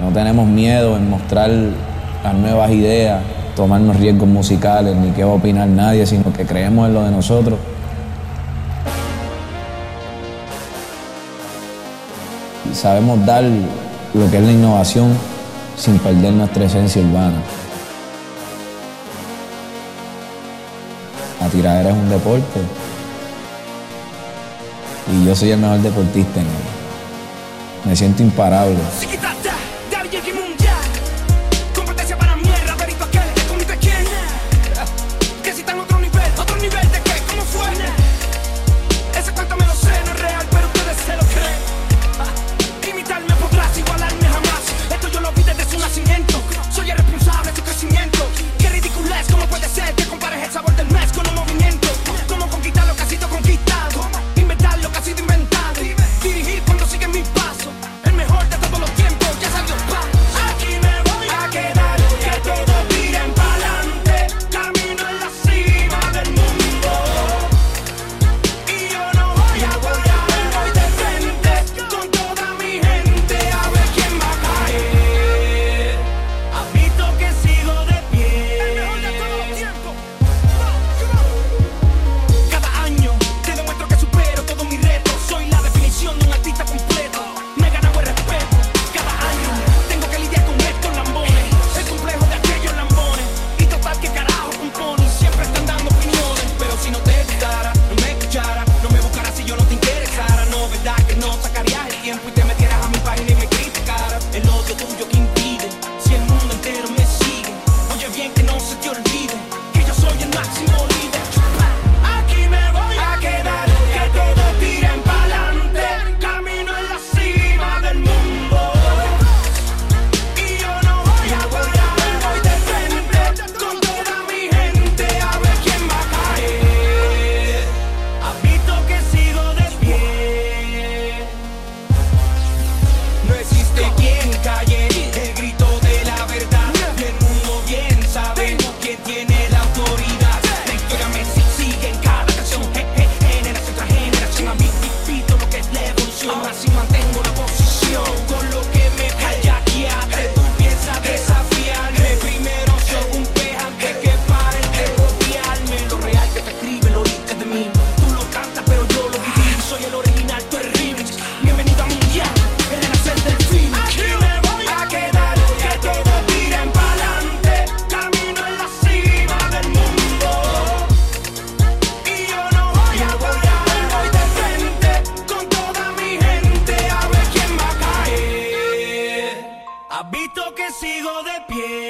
No tenemos miedo en mostrar las nuevas ideas, tomarnos riesgos musicales, ni qué va a opinar nadie, sino que creemos en lo de nosotros. Y sabemos dar lo que es la innovación sin perder nuestra esencia urbana. La tiradera es un deporte y yo soy el mejor deportista en él. Me siento imparable. Has visto que sigo de pie.